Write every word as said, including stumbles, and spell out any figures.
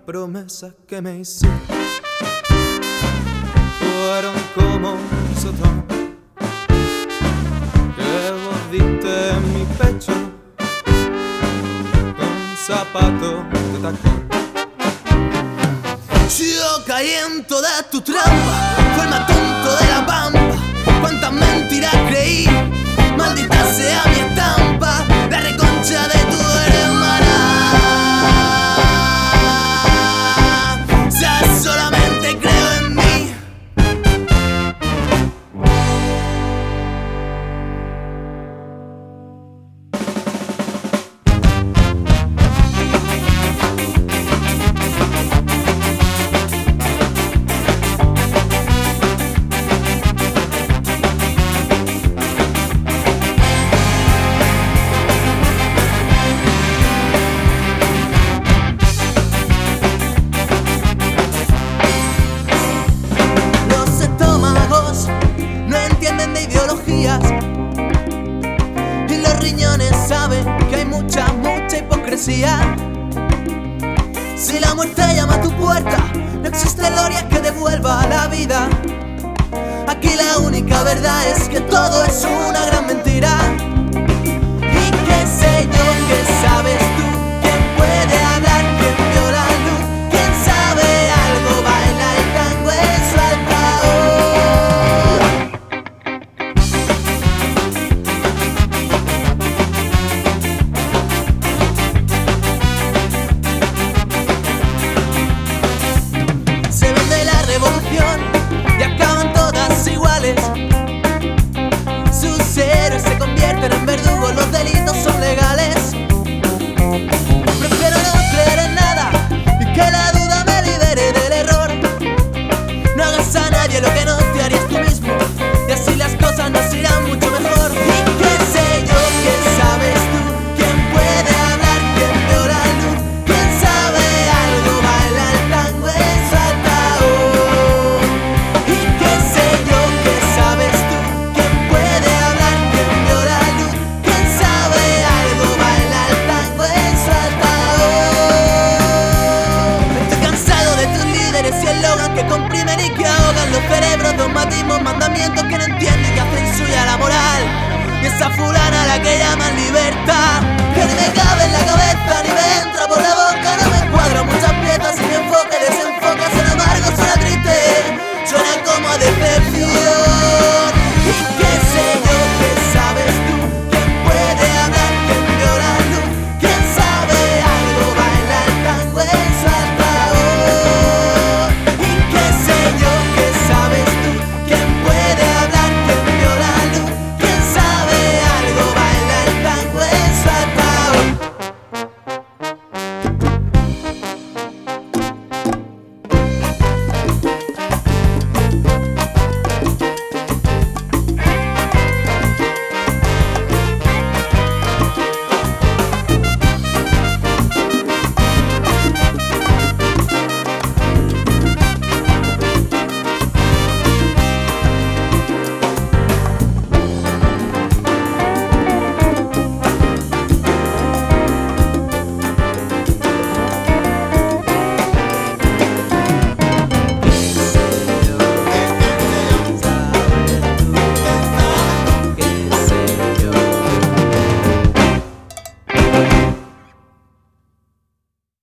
promesas que me hiciste fueron como un sotón que vos diste en mi pecho con zapatos de tacón. Yo caí en toda tu trampa, fue el más tonto de la pampa. Cuántas mentiras creí, maldita sea mi estampa, la reconcha de tu hermana. Ya solamente creo en mí. Y los riñones saben que hay mucha, mucha hipocresía. Si la muerte llama a tu puerta, no existe gloria que devuelva la vida. Aquí la única verdad es que todo es una gran mentira. Y qué sé yo, qué sé